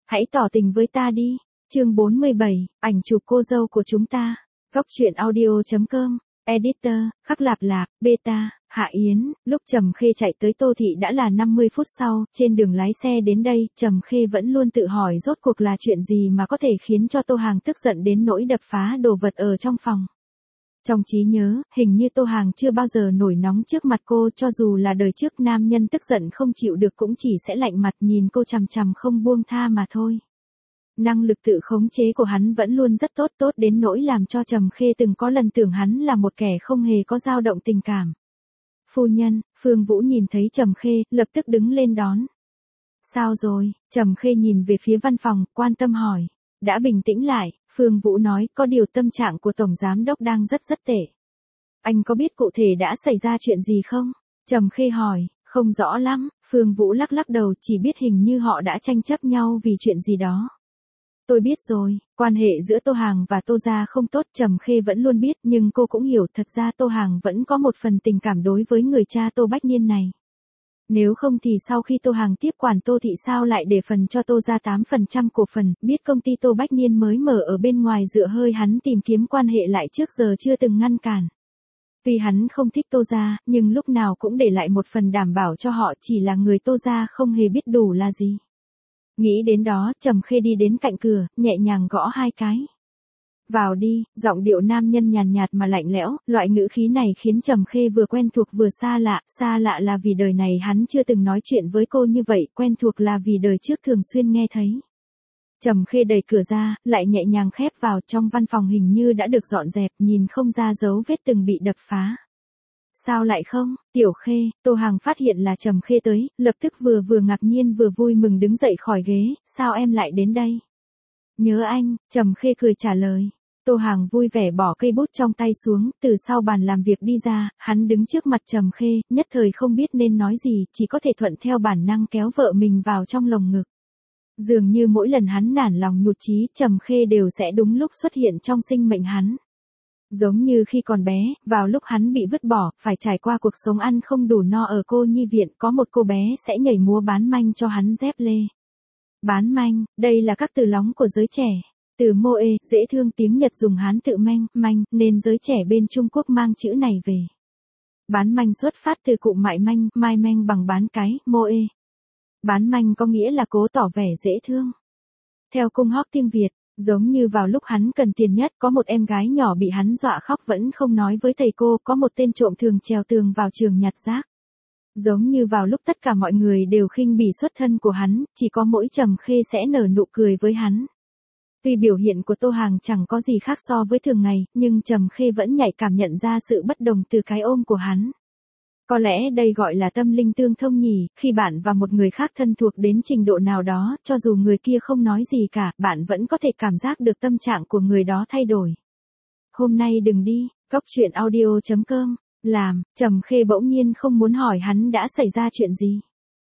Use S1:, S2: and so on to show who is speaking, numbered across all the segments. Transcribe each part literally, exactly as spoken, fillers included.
S1: Hãy tỏ tình với ta đi. Chương bốn mươi bảy, ảnh chụp cô dâu của chúng ta. Góc truyện audio chấm com. Editor, Khắc Lạp Lạp, Beta, Hạ Yến. Lúc Trầm Khê chạy tới Tô Thị đã là năm mươi phút sau, trên đường lái xe đến đây, Trầm Khê vẫn luôn tự hỏi rốt cuộc là chuyện gì mà có thể khiến cho Tô Hàng tức giận đến nỗi đập phá đồ vật ở trong phòng. Trong trí nhớ, hình như Tô Hàng chưa bao giờ nổi nóng trước mặt cô, cho dù là đời trước nam nhân tức giận không chịu được cũng chỉ sẽ lạnh mặt nhìn cô chằm chằm không buông tha mà thôi. Năng lực tự khống chế của hắn vẫn luôn rất tốt, tốt đến nỗi làm cho Trầm Khê từng có lần tưởng hắn là một kẻ không hề có dao động tình cảm. Phu nhân, Phương Vũ nhìn thấy Trầm Khê, lập tức đứng lên đón. Sao rồi? Trầm Khê nhìn về phía văn phòng, quan tâm hỏi. Đã bình tĩnh lại, Phương Vũ nói, có điều tâm trạng của Tổng Giám Đốc đang rất rất tệ. Anh có biết cụ thể đã xảy ra chuyện gì không? Trầm Khê hỏi, không rõ lắm, Phương Vũ lắc lắc đầu, chỉ biết hình như họ đã tranh chấp nhau vì chuyện gì đó. Tôi biết rồi, quan hệ giữa Tô Hàng và Tô Gia không tốt, Trầm Khê vẫn luôn biết, nhưng cô cũng hiểu thật ra Tô Hàng vẫn có một phần tình cảm đối với người cha Tô Bách Niên này. Nếu không thì sau khi Tô Hàng tiếp quản Tô Thị sao lại để phần cho Tô Gia tám phần trăm cổ phần, biết công ty Tô Bách Niên mới mở ở bên ngoài dựa hơi hắn tìm kiếm quan hệ lại trước giờ chưa từng ngăn cản. Tuy hắn không thích Tô Gia, nhưng lúc nào cũng để lại một phần đảm bảo cho họ, chỉ là người Tô Gia không hề biết đủ là gì. Nghĩ đến đó, Trầm Khê đi đến cạnh cửa, nhẹ nhàng gõ hai cái. Vào đi, giọng điệu nam nhân nhàn nhạt mà lạnh lẽo, loại ngữ khí này khiến Trầm Khê vừa quen thuộc vừa xa lạ, xa lạ là vì đời này hắn chưa từng nói chuyện với cô như vậy, quen thuộc là vì đời trước thường xuyên nghe thấy. Trầm Khê đẩy cửa ra, lại nhẹ nhàng khép vào, trong văn phòng hình như đã được dọn dẹp, nhìn không ra dấu vết từng bị đập phá. Sao lại không? Tiểu Khê, Tô Hàng phát hiện là Trầm Khê tới, lập tức vừa vừa ngạc nhiên vừa vui mừng đứng dậy khỏi ghế, sao em lại đến đây? Nhớ anh, Trầm Khê cười trả lời. Tô Hàng vui vẻ bỏ cây bút trong tay xuống, từ sau bàn làm việc đi ra, hắn đứng trước mặt Trầm Khê, nhất thời không biết nên nói gì, chỉ có thể thuận theo bản năng kéo vợ mình vào trong lồng ngực. Dường như mỗi lần hắn nản lòng nhụt chí, Trầm Khê đều sẽ đúng lúc xuất hiện trong sinh mệnh hắn. Giống như khi còn bé, vào lúc hắn bị vứt bỏ, phải trải qua cuộc sống ăn không đủ no ở cô nhi viện, có một cô bé sẽ nhảy múa bán manh cho hắn dép lê. Bán manh, đây là các từ lóng của giới trẻ. Từ mô ê, dễ thương tiếng Nhật dùng Hán tự manh, manh, nên giới trẻ bên Trung Quốc mang chữ này về. Bán manh xuất phát từ cụm mại manh, mai manh bằng bán cái, mô ê. Bán manh có nghĩa là cố tỏ vẻ dễ thương. Theo cung hóc tiếng Việt, giống như vào lúc hắn cần tiền nhất, có một em gái nhỏ bị hắn dọa khóc vẫn không nói với thầy cô, có một tên trộm thường trèo tường vào trường nhặt rác. Giống như vào lúc tất cả mọi người đều khinh bỉ xuất thân của hắn, chỉ có mỗi Trầm Khê sẽ nở nụ cười với hắn. Tuy biểu hiện của Tô Hàng chẳng có gì khác so với thường ngày, nhưng Trầm Khê vẫn nhạy cảm nhận ra sự bất đồng từ cái ôm của hắn. Có lẽ đây gọi là tâm linh tương thông nhỉ, khi bạn và một người khác thân thuộc đến trình độ nào đó, cho dù người kia không nói gì cả, bạn vẫn có thể cảm giác được tâm trạng của người đó thay đổi. Hôm nay đừng đi, góc truyện audio chấm com, làm, Trầm Khê bỗng nhiên không muốn hỏi hắn đã xảy ra chuyện gì.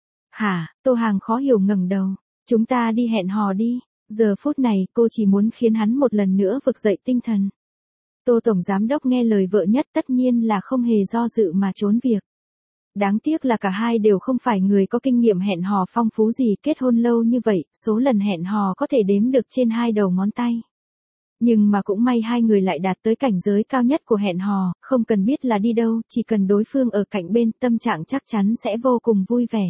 S1: Hả, Tô Hàng khó hiểu ngẩng đầu, chúng ta đi hẹn hò đi. Giờ phút này cô chỉ muốn khiến hắn một lần nữa vực dậy tinh thần. Tô Tổng Giám Đốc nghe lời vợ nhất tất nhiên là không hề do dự mà trốn việc. Đáng tiếc là cả hai đều không phải người có kinh nghiệm hẹn hò phong phú gì, kết hôn lâu như vậy, số lần hẹn hò có thể đếm được trên hai đầu ngón tay. Nhưng mà cũng may hai người lại đạt tới cảnh giới cao nhất của hẹn hò, không cần biết là đi đâu, chỉ cần đối phương ở cạnh bên, tâm trạng chắc chắn sẽ vô cùng vui vẻ.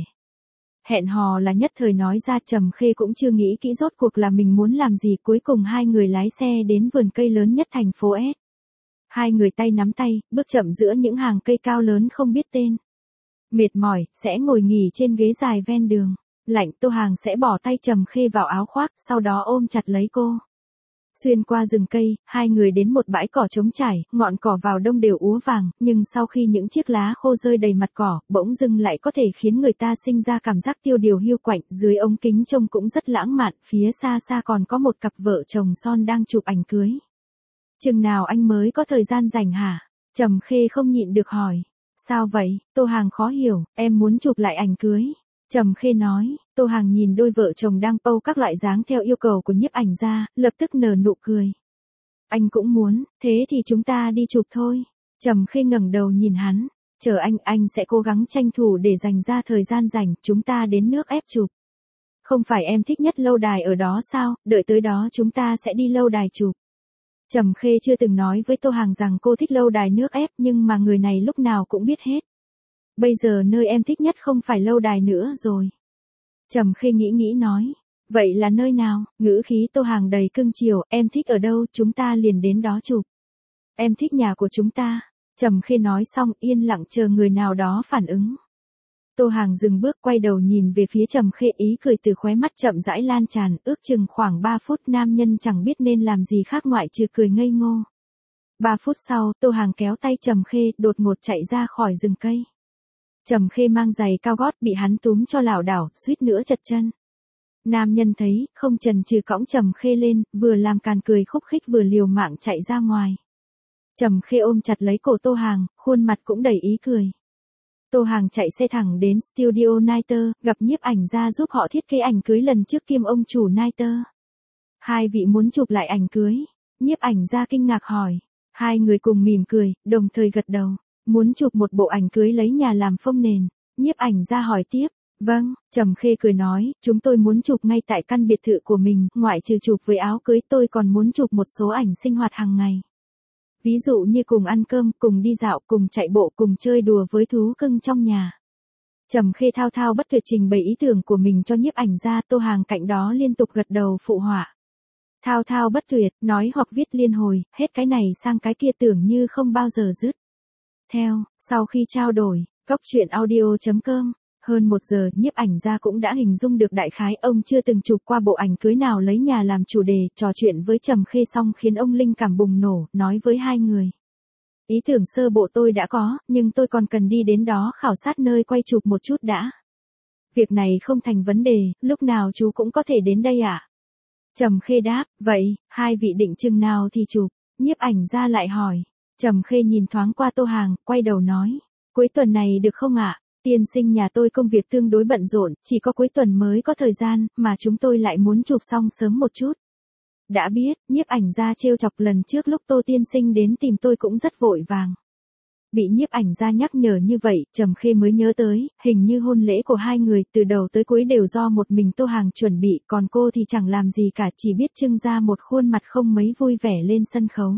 S1: Hẹn hò là nhất thời nói ra, Trầm Khê cũng chưa nghĩ kỹ rốt cuộc là mình muốn làm gì, cuối cùng hai người lái xe đến vườn cây lớn nhất thành phố S. Hai người tay nắm tay, bước chậm giữa những hàng cây cao lớn không biết tên. Mệt mỏi, sẽ ngồi nghỉ trên ghế dài ven đường. Lạnh, Tô Hàng sẽ bỏ tay Trầm Khê vào áo khoác, sau đó ôm chặt lấy cô. Xuyên qua rừng cây, hai người đến một bãi cỏ trống trải, ngọn cỏ vào đông đều úa vàng, nhưng sau khi những chiếc lá khô rơi đầy mặt cỏ, bỗng dưng lại có thể khiến người ta sinh ra cảm giác tiêu điều hiu quạnh, dưới ống kính trông cũng rất lãng mạn, phía xa xa còn có một cặp vợ chồng son đang chụp ảnh cưới. Chừng nào anh mới có thời gian rảnh hả? Trầm Khê không nhịn được hỏi. Sao vậy? Tô Hàng khó hiểu, em muốn chụp lại ảnh cưới. Trầm Khê nói. Tô Hàng nhìn đôi vợ chồng đang pose các loại dáng theo yêu cầu của nhiếp ảnh gia, lập tức nở nụ cười. Anh cũng muốn, thế thì chúng ta đi chụp thôi. Trầm Khê ngẩng đầu nhìn hắn, chờ anh, anh sẽ cố gắng tranh thủ để dành ra thời gian rảnh, chúng ta đến nước ép chụp. Không phải em thích nhất lâu đài ở đó sao, đợi tới đó chúng ta sẽ đi lâu đài chụp. Trầm Khê chưa từng nói với Tô Hàng rằng cô thích lâu đài nước ép nhưng mà người này lúc nào cũng biết hết. Bây giờ nơi em thích nhất không phải lâu đài nữa rồi. Trầm Khê nghĩ nghĩ nói. Vậy là nơi nào? Ngữ khí Tô Hàng đầy cưng chiều, em thích ở đâu, chúng ta liền đến đó chụp. Em thích nhà của chúng ta. Trầm Khê nói xong yên lặng chờ người nào đó phản ứng. Tô Hàng dừng bước quay đầu nhìn về phía Trầm Khê, ý cười từ khóe mắt chậm rãi lan tràn, ước chừng khoảng ba phút nam nhân chẳng biết nên làm gì khác ngoại trừ cười ngây ngô. ba phút sau, Tô Hàng kéo tay Trầm Khê, đột ngột chạy ra khỏi rừng cây. Trầm Khê mang giày cao gót bị hắn túm cho lảo đảo, suýt nữa chật chân. Nam nhân thấy, không chần chừ cõng Trầm Khê lên, vừa làm càn cười khúc khích vừa liều mạng chạy ra ngoài. Trầm Khê ôm chặt lấy cổ Tô Hàng, khuôn mặt cũng đầy ý cười. Tô Hàng chạy xe thẳng đến studio Niter, gặp nhiếp ảnh gia giúp họ thiết kế ảnh cưới lần trước kiêm ông chủ Niter. Hai vị muốn chụp lại ảnh cưới. Nhiếp ảnh gia kinh ngạc hỏi. Hai người cùng mỉm cười, đồng thời gật đầu. Muốn chụp một bộ ảnh cưới lấy nhà làm phông nền. Nhiếp ảnh gia hỏi tiếp. Vâng, Trầm Khê cười nói, chúng tôi muốn chụp ngay tại căn biệt thự của mình, ngoại trừ chụp với áo cưới tôi còn muốn chụp một số ảnh sinh hoạt hàng ngày. Ví dụ như cùng ăn cơm, cùng đi dạo, cùng chạy bộ, cùng chơi đùa với thú cưng trong nhà. Trầm Khê thao thao bất tuyệt trình bày ý tưởng của mình cho nhiếp ảnh gia, Tô Hàng cạnh đó liên tục gật đầu phụ họa. Thao thao bất tuyệt, nói hoặc viết liên hồi, hết cái này sang cái kia tưởng như không bao giờ dứt. Theo, sau khi trao đổi, góc truyện audio chấm com, hơn một giờ, nhiếp ảnh gia cũng đã hình dung được đại khái ông chưa từng chụp qua bộ ảnh cưới nào lấy nhà làm chủ đề, trò chuyện với Trầm Khê xong khiến ông linh cảm bùng nổ, nói với hai người. Ý tưởng sơ bộ tôi đã có, nhưng tôi còn cần đi đến đó khảo sát nơi quay chụp một chút đã. Việc này không thành vấn đề, lúc nào chú cũng có thể đến đây ạ. À? Trầm Khê đáp, vậy, hai vị định chừng nào thì chụp, nhiếp ảnh gia lại hỏi. Trầm Khê nhìn thoáng qua Tô Hàng, quay đầu nói, cuối tuần này được không ạ? À? Tiên sinh nhà tôi công việc tương đối bận rộn, chỉ có cuối tuần mới có thời gian, mà chúng tôi lại muốn chụp xong sớm một chút. Đã biết, nhiếp ảnh gia trêu chọc lần trước lúc Tô tiên sinh đến tìm tôi cũng rất vội vàng. Bị nhiếp ảnh gia nhắc nhở như vậy, Trầm Khê mới nhớ tới, hình như hôn lễ của hai người từ đầu tới cuối đều do một mình Tô Hàng chuẩn bị, còn cô thì chẳng làm gì cả, chỉ biết trưng ra một khuôn mặt không mấy vui vẻ lên sân khấu.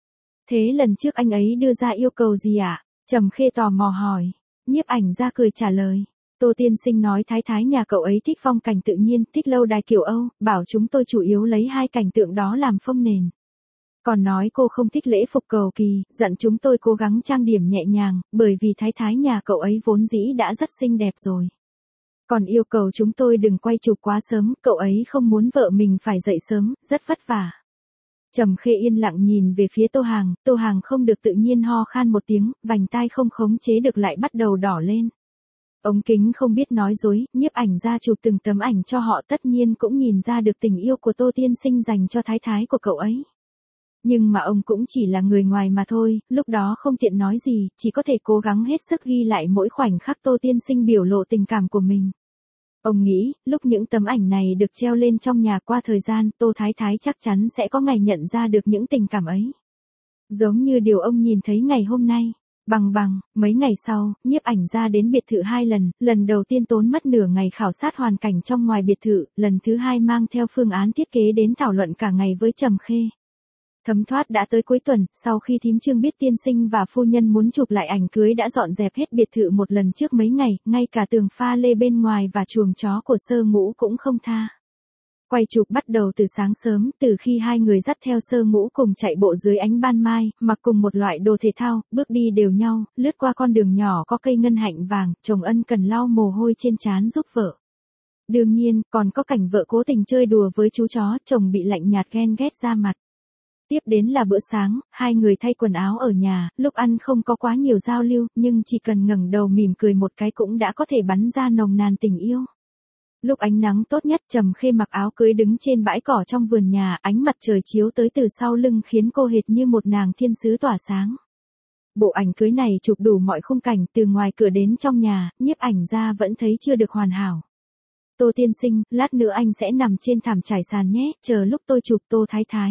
S1: Thế lần trước anh ấy đưa ra yêu cầu gì ạ? À? Trầm Khê tò mò hỏi. Nhiếp ảnh gia cười trả lời. Tô tiên sinh nói thái thái nhà cậu ấy thích phong cảnh tự nhiên, thích lâu đài kiểu Âu, bảo chúng tôi chủ yếu lấy hai cảnh tượng đó làm phông nền. Còn nói cô không thích lễ phục cầu kỳ, dặn chúng tôi cố gắng trang điểm nhẹ nhàng, bởi vì thái thái nhà cậu ấy vốn dĩ đã rất xinh đẹp rồi. Còn yêu cầu chúng tôi đừng quay chụp quá sớm, cậu ấy không muốn vợ mình phải dậy sớm, rất vất vả. Trầm Khê yên lặng nhìn về phía Tô Hàng, Tô Hàng không được tự nhiên ho khan một tiếng, vành tai không khống chế được lại bắt đầu đỏ lên. Ống kính không biết nói dối, nhiếp ảnh gia chụp từng tấm ảnh cho họ tất nhiên cũng nhìn ra được tình yêu của Tô tiên sinh dành cho thái thái của cậu ấy. Nhưng mà ông cũng chỉ là người ngoài mà thôi, lúc đó không tiện nói gì, chỉ có thể cố gắng hết sức ghi lại mỗi khoảnh khắc Tô tiên sinh biểu lộ tình cảm của mình. Ông nghĩ, lúc những tấm ảnh này được treo lên trong nhà qua thời gian, Tô Thái Thái chắc chắn sẽ có ngày nhận ra được những tình cảm ấy. Giống như điều ông nhìn thấy ngày hôm nay. Bằng bằng, mấy ngày sau, nhiếp ảnh gia đến biệt thự hai lần, lần đầu tiên tốn mất nửa ngày khảo sát hoàn cảnh trong ngoài biệt thự, lần thứ hai mang theo phương án thiết kế đến thảo luận cả ngày với Trầm Khê. Thấm thoát đã tới cuối tuần, sau khi thím Trương biết tiên sinh và phu nhân muốn chụp lại ảnh cưới đã dọn dẹp hết biệt thự một lần trước mấy ngày, ngay cả tường pha lê bên ngoài và chuồng chó của Sơ Ngũ cũng không tha. Quay chụp bắt đầu từ sáng sớm, từ khi hai người dắt theo Sơ Ngũ cùng chạy bộ dưới ánh ban mai, mặc cùng một loại đồ thể thao, bước đi đều nhau, lướt qua con đường nhỏ có cây ngân hạnh vàng, chồng ân cần lau mồ hôi trên trán giúp vợ. Đương nhiên, còn có cảnh vợ cố tình chơi đùa với chú chó, chồng bị lạnh nhạt ghen ghét ra mặt. Tiếp đến là bữa sáng, hai người thay quần áo ở nhà, lúc ăn không có quá nhiều giao lưu, nhưng chỉ cần ngẩng đầu mỉm cười một cái cũng đã có thể bắn ra nồng nàn tình yêu. Lúc ánh nắng tốt nhất, Trầm Khê mặc áo cưới đứng trên bãi cỏ trong vườn nhà, ánh mặt trời chiếu tới từ sau lưng khiến cô hệt như một nàng thiên sứ tỏa sáng. Bộ ảnh cưới này chụp đủ mọi khung cảnh từ ngoài cửa đến trong nhà, nhiếp ảnh gia vẫn thấy chưa được hoàn hảo. Tô tiên sinh, lát nữa anh sẽ nằm trên thảm trải sàn nhé, chờ lúc tôi chụp Tô Thái Thái.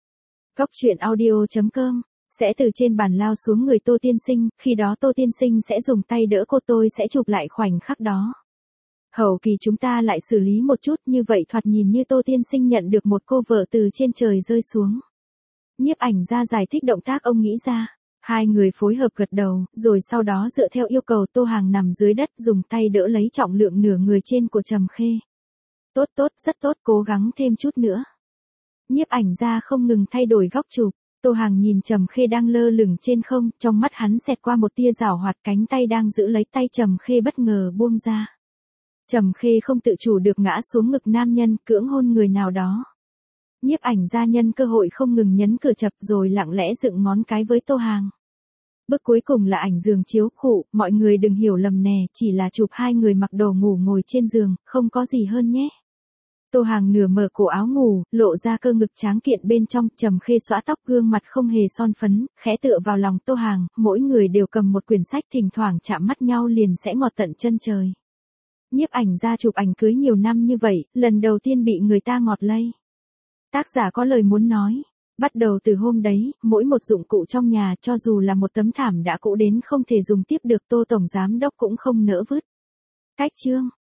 S1: Góc truyện audio chấm com sẽ từ trên bàn lao xuống người Tô tiên sinh, khi đó Tô tiên sinh sẽ dùng tay đỡ cô, tôi sẽ chụp lại khoảnh khắc đó. Hậu kỳ chúng ta lại xử lý một chút, như vậy thoạt nhìn như Tô tiên sinh nhận được một cô vợ từ trên trời rơi xuống. Nhiếp ảnh gia giải thích động tác ông nghĩ ra. Hai người phối hợp gật đầu, rồi sau đó dựa theo yêu cầu Tô Hàng nằm dưới đất dùng tay đỡ lấy trọng lượng nửa người trên của Trầm Khê. Tốt tốt, rất tốt, cố gắng thêm chút nữa. Nhiếp ảnh gia không ngừng thay đổi góc chụp. Tô Hàng nhìn Trầm Khê đang lơ lửng trên không, trong mắt hắn xẹt qua một tia giảo hoạt, cánh tay đang giữ lấy tay Trầm Khê bất ngờ buông ra. Trầm Khê không tự chủ được ngã xuống ngực nam nhân, cưỡng hôn người nào đó. Nhiếp ảnh gia nhân cơ hội không ngừng nhấn cửa chập rồi lặng lẽ dựng ngón cái với Tô Hàng. Bước cuối cùng là ảnh giường chiếu khụ, mọi người đừng hiểu lầm nè, chỉ là chụp hai người mặc đồ ngủ ngồi trên giường, không có gì hơn nhé. Tô Hàng nửa mở cổ áo ngủ, lộ ra cơ ngực tráng kiện bên trong, Trầm Khê xõa tóc, gương mặt không hề son phấn, khẽ tựa vào lòng Tô Hàng, mỗi người đều cầm một quyển sách, thỉnh thoảng chạm mắt nhau liền sẽ ngọt tận chân trời. Nhiếp ảnh gia chụp ảnh cưới nhiều năm như vậy, lần đầu tiên bị người ta ngọt lây. Tác giả có lời muốn nói. Bắt đầu từ hôm đấy, mỗi một dụng cụ trong nhà cho dù là một tấm thảm đã cũ đến không thể dùng tiếp được, Tô Tổng Giám Đốc cũng không nỡ vứt. Cách chương.